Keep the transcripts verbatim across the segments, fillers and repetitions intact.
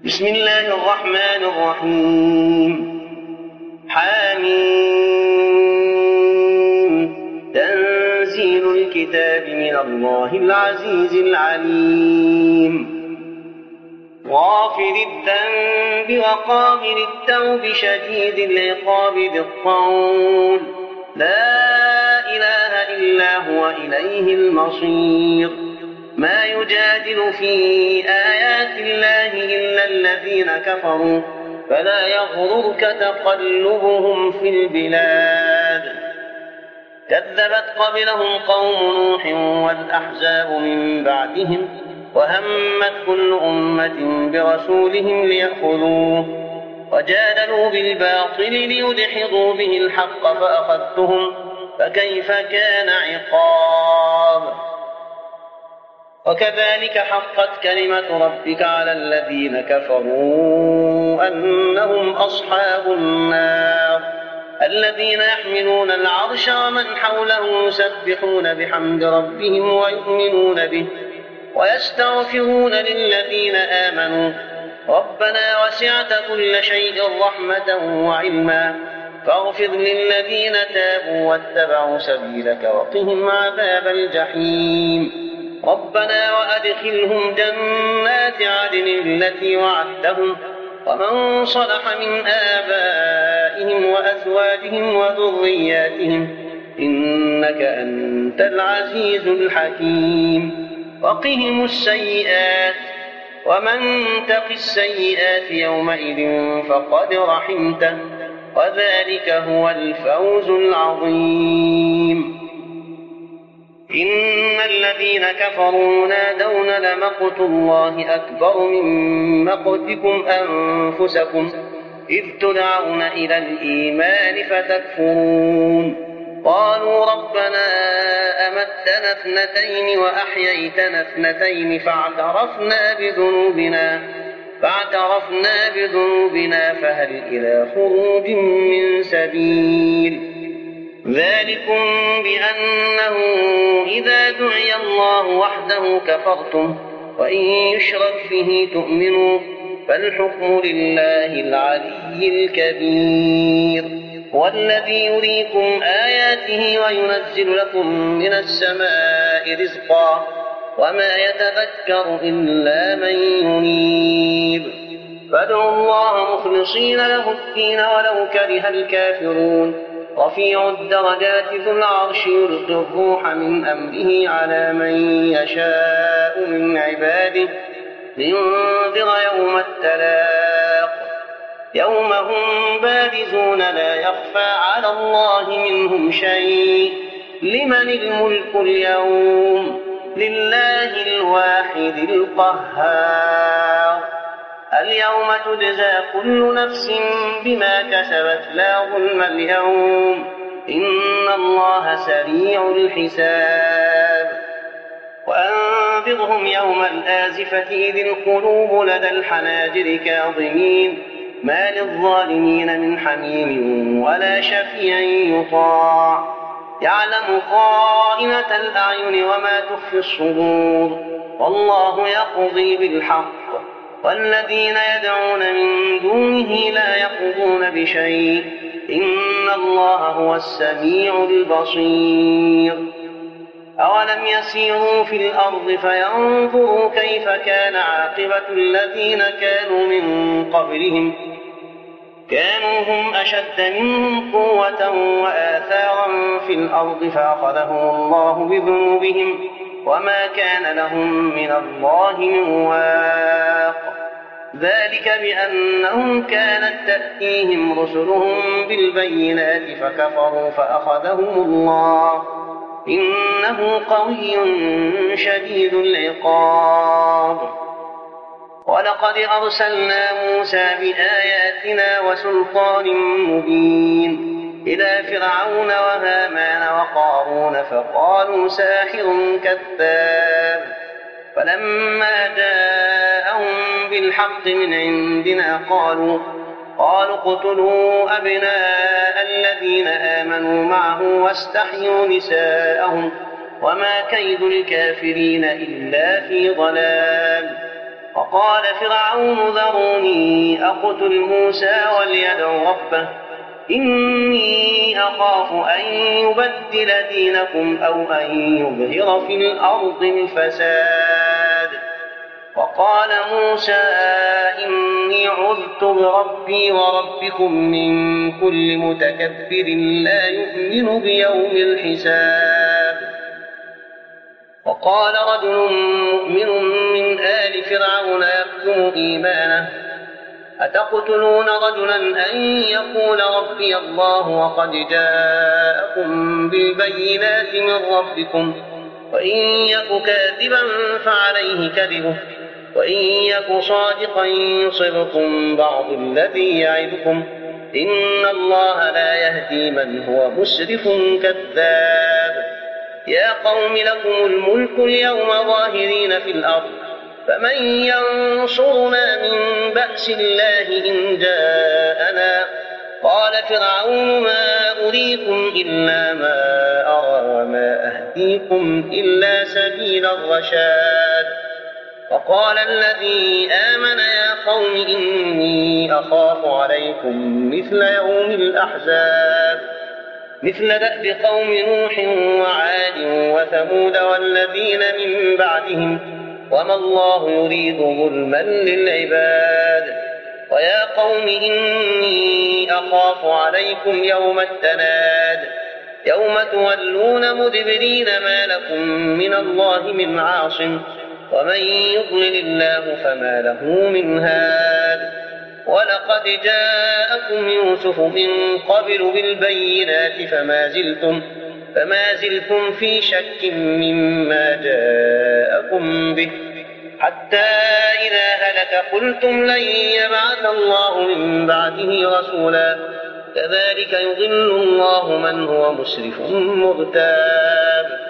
بسم الله الرحمن الرحيم. حميم. تنزيل الكتاب من الله العزيز العليم. غافر الذنب وقابل التوب شديد العقاب ذي الطول لا إله إلا هو إليه المصير. ما يجادل في آيات الله إلا الذين كفروا فلا يغررك تقلبهم في البلاد. كذبت قبلهم قوم نوح والأحزاب من بعدهم وهمت كل أمة برسولهم ليأخذوه وجادلوا بالباطل ليدحضوا به الحق فأخذتهم فكيف كان عقاب. وكذلك حقت كلمة ربك على الذين كفروا أنهم أصحاب النار الذين يحملون العرش ومن حوله يسبحون بحمد ربهم ويؤمنون به ويستغفرون للذين آمنوا ربنا وسعت كل شيء رحمة وعلما فاغفر للذين تابوا واتبعوا سبيلك وقهم عذاب الجحيم. ربنا وأدخلهم جنات عدن التي وعدتهم ومن صلح من آبائهم وأزواجهم وذرياتهم إنك أنت العزيز الحكيم. وقهم السيئات ومن تق السيئات يومئذ فقد رحمته وذلك هو الفوز العظيم. إن الذين كفروا ينادون لمقت الله أكبر من مقتكم أنفسكم إذ تدعون إلى الإيمان فتكفرون. قالوا ربنا أمتنا اثنتين وأحييتنا اثنتين فاعترفنا بذنوبنا فاعترفنا بذنوبنا فهل إلى خروج من سبيل. ذلكم بأنه إذا دعي الله وحده كفرتم وإن يشرك فيه تؤمنوا فالحكم لله العلي الكبير. هو الذي يريكم آياته وينزل لكم من السماء رزقا وما يتذكر إلا من ينيب. فادعوا الله مخلصين له الدين ولو كره الكافرون. رفيع الدرجات ذو العرش يلقي الروح من أمره على من يشاء من عباده لينذر يوم التلاق يوم هم بارزون لا يخفى على الله منهم شيء. لمن الملك اليوم؟ لله الواحد القهار. اليوم تجزى كل نفس بما كسبت لا ظلم اليوم إن الله سريع الحساب. وأنذرهم يوم الآزفة إذ القلوب لدى الحناجر كاظمين ما للظالمين من حميم ولا شفيع يطاع يعلم خائنة الأعين وما تخفي الصدور والله يقضي بالحق والذين يدعون من دونه لا يقضون بشيء إن الله هو السميع البصير. أولم يسيروا في الأرض فينظروا كيف كان عاقبة الذين كانوا من قبلهم كانوا هم أشد منهم قوة وآثارا في الأرض فأخذهم الله بذنوبهم وما كان لهم من الله من واق. ذلك بأنهم كانت تأتيهم رسلهم بالبينات فكفروا فأخذهم الله إنه قوي شديد العقاب. ولقد أرسلنا موسى بآياتنا وسلطان مبين إلى فرعون وهامان وقارون فقالوا ساحر كذاب. فلما جاءهم بالحق من عندنا قالوا قالوا اقتلوا أبناء الذين آمنوا معه واستحيوا نساءهم وما كيد الكافرين إلا في ضلال. وقال فرعون ذروني أقتل موسى وليدع ربه إني أخاف أن يبدل دينكم أو أن يظهر في الأرض الفساد. وقال موسى إني عذت بربي وربكم من كل متكبر لا يؤمن بيوم الحساب. وقال رجل مؤمن من آل فرعون يكتم إيمانه أتقتلون رجلا أن يقول ربي الله وقد جاءكم بالبينات من ربكم وإن يك كاذبا فعليه كذبه وإن يك صادقا يصبكم بعض الذي يعدكم إن الله لا يهدي من هو مسرف كذاب. يا قوم لكم الملك اليوم ظاهرين في الأرض فمن ينصرنا من بأس الله إن جاءنا. قال فرعون ما أريكم إلا ما أرى وما أهديكم إلا سبيل الرشاد. وقال الذي آمن يا قوم إني أخاف عليكم مثل يوم الأحزاب مثل دأب قوم نوح وعاد وثمود والذين من بعدهم وما الله يريد ظلما للعباد. ويا قوم إني أخاف عليكم يوم التناد يوم تولون مدبرين ما لكم من الله من عاصم ومن يضلل الله فما له من هاد. ولقد جاءكم يوسف من قبل بالبينات فما زلتم, فما زلتم في شك مما جاءكم به حتى إذا هلك قلتم لن يبعث الله من بعده رسولا كذلك يضل الله من هو مسرف مرتاب.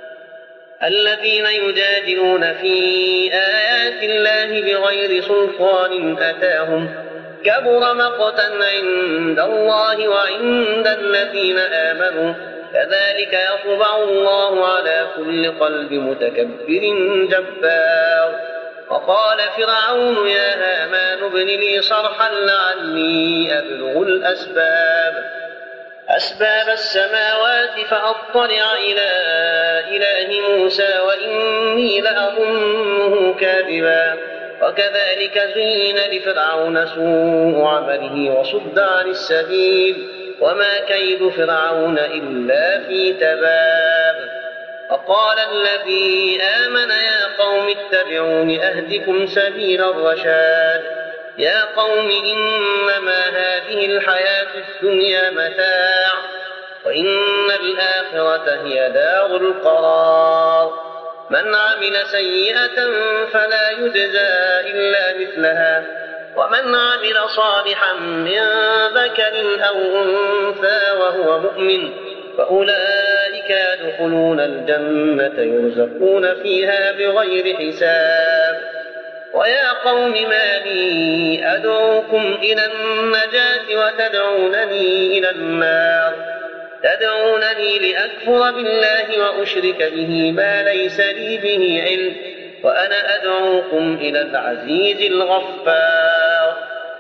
الذين يجادلون في آيات الله بغير سلطان أتاهم كبر مقتا عند الله وعند الذين آمنوا كذلك يطبع الله على كل قلب متكبر جبار. وقال فرعون يا هامان ابن لي صرحا لعلي أبلغ الأسباب أسباب السماوات فأطلع إلى إله موسى وإني لأظنه كاذبا. وكذلك زين لفرعون سوء عمله وصد عن السبيل وما كيد فرعون إلا في تباب. وقال الذي آمن يا قوم اتبعون أهدكم سبيل الرشاد. يا قوم إنما هذه الحياة الدنيا متاع وإن الآخرة هي دار القرار. من عمل سيئة فلا يجزى إلا مثلها ومن عمل صالحا من ذكر أو أنثى وهو مؤمن فأولئك يدخلون الجنة يرزقون فيها بغير حساب. ويا قوم ما لي أدعوكم إلى النجاة وتدعونني إلى النار تدعونني لأكفر بالله وأشرك به ما ليس لي به علم وأنا أدعوكم إلى العزيز الغفار.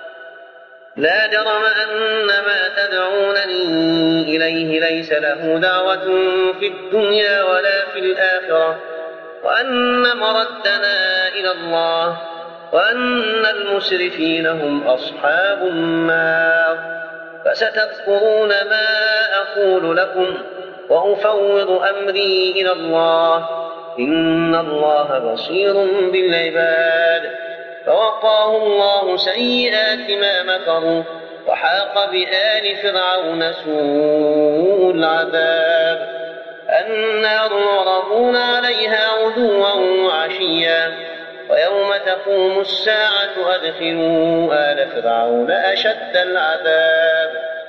لا جرم أن ما تدعونني إليه ليس له دعوة في الدنيا ولا في الآخرة وأن مردنا إلى الله وأن المسرفين هم أصحاب النار. فستذكرون ما أقول لكم وأفوض أمري إلى الله إن الله بصير بالعباد. فوقاه الله سيئات ما مكروا وحاق بآل فرعون سوء العذاب. النار يعرضون عليها غدوا وعشيا ويوم تقوم الساعة أدخلوا آل فرعون أشد العذاب.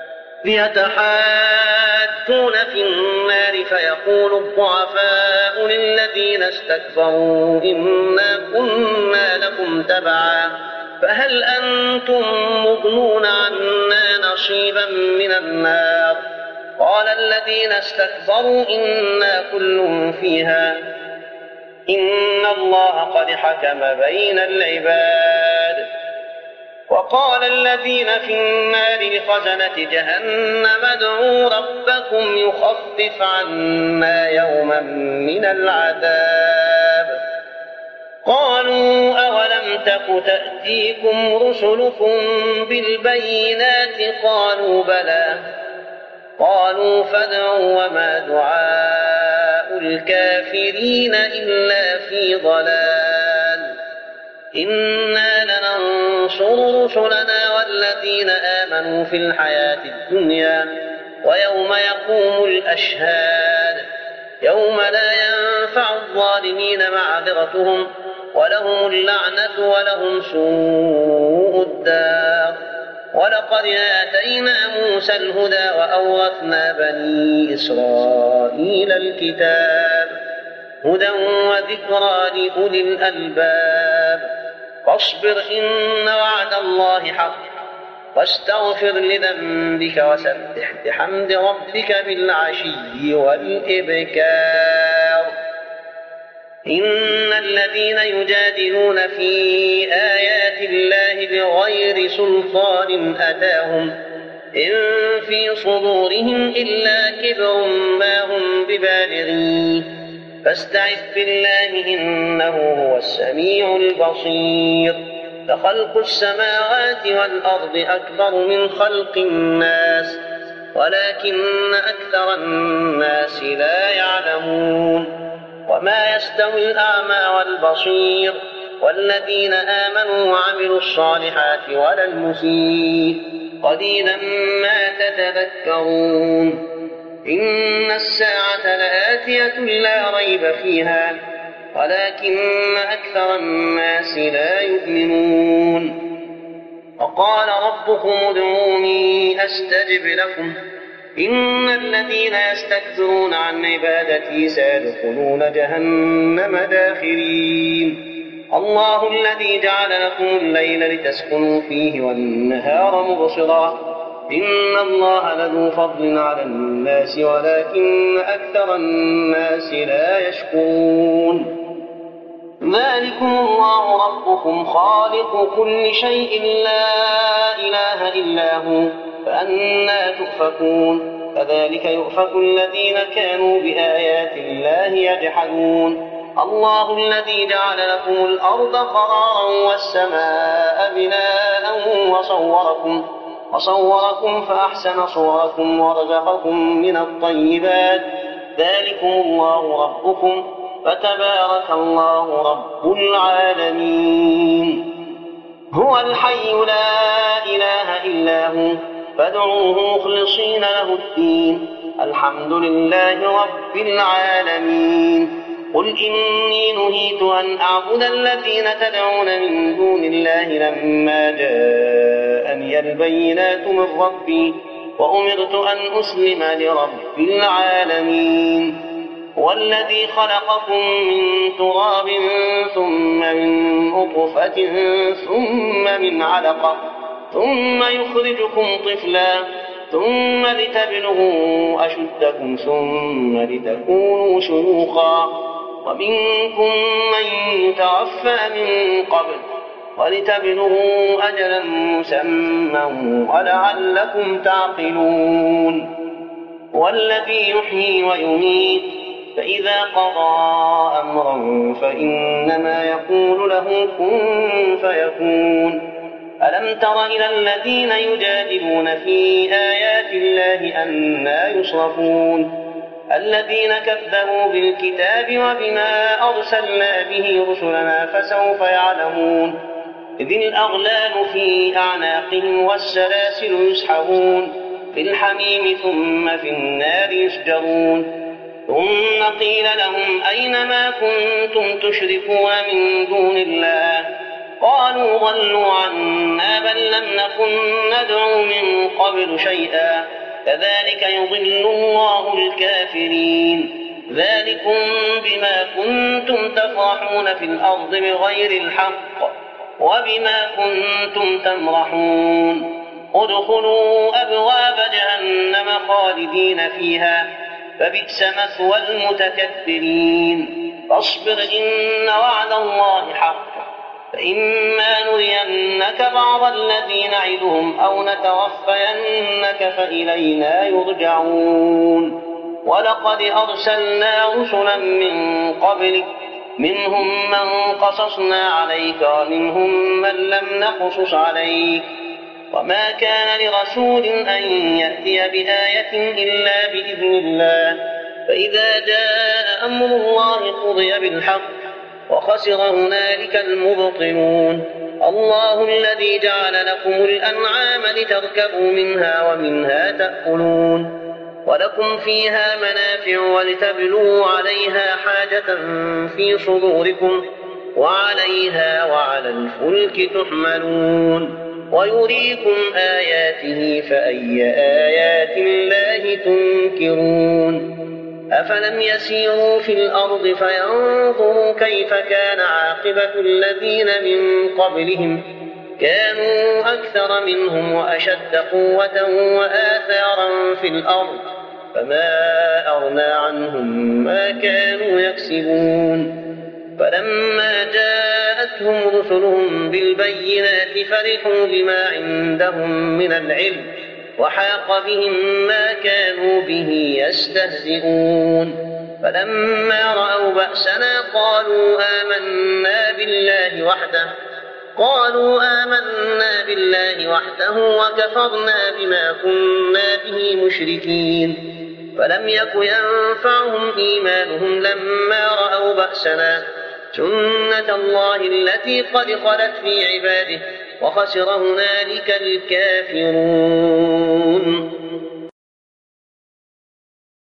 يتحاجون في النار فيقول الضعفاء للذين استكبروا إنا كنا لكم تبعا فهل أنتم مغنون عنا نصيبا من النار. قال الذين استكبروا إنا كل فيها إن الله قد حكم بين العباد. وقال الذين في النار لخزنة جهنم ادعوا ربكم يخفف عنا يوما من العذاب. قالوا أولم تك تأتيكم رسلكم بالبينات قالوا بلى. قالوا فادعوا وما دعاء الكافرين إلا في ضلال. إنا لننصر رسلنا والذين آمنوا في الحياة الدنيا ويوم يقوم الأشهاد يوم لا ينفع الظالمين معذرتهم ولهم اللعنة ولهم سوء الدار. ولقد آتينا موسى الهدى وأورثنا بني إسرائيل الكتاب هدى وذكرى لأولي الألباب. فاصبر إن وعد الله حق واستغفر لذنبك وسبح بحمد ربك بالعشي والإبكار. إن الذين يجادلون في آيات الله بغير سلطان أتاهم إن في صدورهم إلا كبر ما هم ببالغيه فاستعذ بالله إنه هو السميع البصير. لخلق السماوات والأرض أكبر من خلق الناس ولكن أكثر الناس لا يعلمون. وما يستوي الأعمى والبصير والذين آمنوا وعملوا الصالحات ولا المسيء قليلا ما تتذكرون. إن الساعة لآتية لا ريب فيها ولكن أكثر الناس لا يؤمنون. وقال ربكم ادعوني أستجب لكم إن الذين يستكبرون عن عبادتي سيدخلون جهنم داخرين. الله الذي جعل لكم الليل لتسكنوا فيه والنهار مبصرا إن الله لذو فضل على الناس ولكن أكثر الناس لا يشكرون. ذلكم الله ربكم خالق كل شيء لا إله إلا هو فأنى تؤفكون. كذلك يؤفك الذين كانوا بآيات الله يجحدون. الله الذي جعل لكم الأرض قرارا والسماء بناء وصوركم وصوركم فأحسن صوركم ورزقكم من الطيبات. ذلكم الله ربكم فتبارك الله رب العالمين. هو الحي لا إله إلا هو فادعوه مخلصين له الدين الحمد لله رب العالمين. قل إني نهيت أن أعبد الذين تدعون من دون الله لما جاءني البينات من ربي وأمرت أن أسلم لرب العالمين. والذي خلقكم من تراب ثم من نطفة ثم من علقة ثم يخرجكم طفلا ثم لتبلغوا أشدكم ثم لتكونوا شيوخا ومنكم من يتوفى من قبل ولتبلغوا أجلا مسمى ولعلكم تعقلون. والذي يحيي ويميت فإذا قضى أمرا فإنما يقول له كن فيكون. ألم تر إلى الذين يجادلون في آيات الله أنى يصرفون الذين كذبوا بالكتاب وبما أرسلنا به رسلنا فسوف يعلمون. إذ الأغلال في أعناقهم والسلاسل يسحبون في الحميم ثم في النار يسجرون. ثم قيل لهم أين ما كنتم تشركون من دون الله قالوا ضلوا عنا بل لم نكن ندعو من قبل شيئا كذلك يضل الله الكافرين. ذلكم بما كنتم تفرحون في الأرض بغير الحق وبما كنتم تمرحون. ادخلوا أبواب جهنم خالدين فيها فبئس مثوى المتكبرين. فاصبر إن وعد الله حق، فإما نرينك بعض الذي نعدهم أو نتوفينك فإلينا يرجعون. ولقد أرسلنا رسلا من قبلك منهم من قصصنا عليك ومنهم من لم نقصص عليك، وما كان لرسول أن يأتي بآية إلا بإذن الله، فإذا جاء أمر الله قضي بالحق وخسر هنالك المبطلون. الله الذي جعل لكم الأنعام لتركبوا منها ومنها تأكلون، ولكم فيها منافع ولتبلغوا عليها حاجة في صدوركم وعليها وعلى الفلك تحملون، ويريكم آياته فأي آيات الله تنكرون. أفلم يسيروا في الأرض فينظروا كيف كان عاقبة الذين من قبلهم، كانوا أكثر منهم وأشد قوة وآثارا في الأرض، فما أغنى عنهم ما كانوا يكسبون. فلما جاءتهم رسلهم بالبينات فرحوا بما عندهم من العلم وحاق بهم ما كانوا به يستهزئون. فلما رأوا بأسنا قالوا آمنا بالله وحده قالوا آمنا بالله وحده وكفرنا بما كنا به مشركين. فلم يك ينفعهم إيمانهم لما رأوا بأسنا، سنة الله التي قد خلت في عباده وخسر هنالك الكافرون.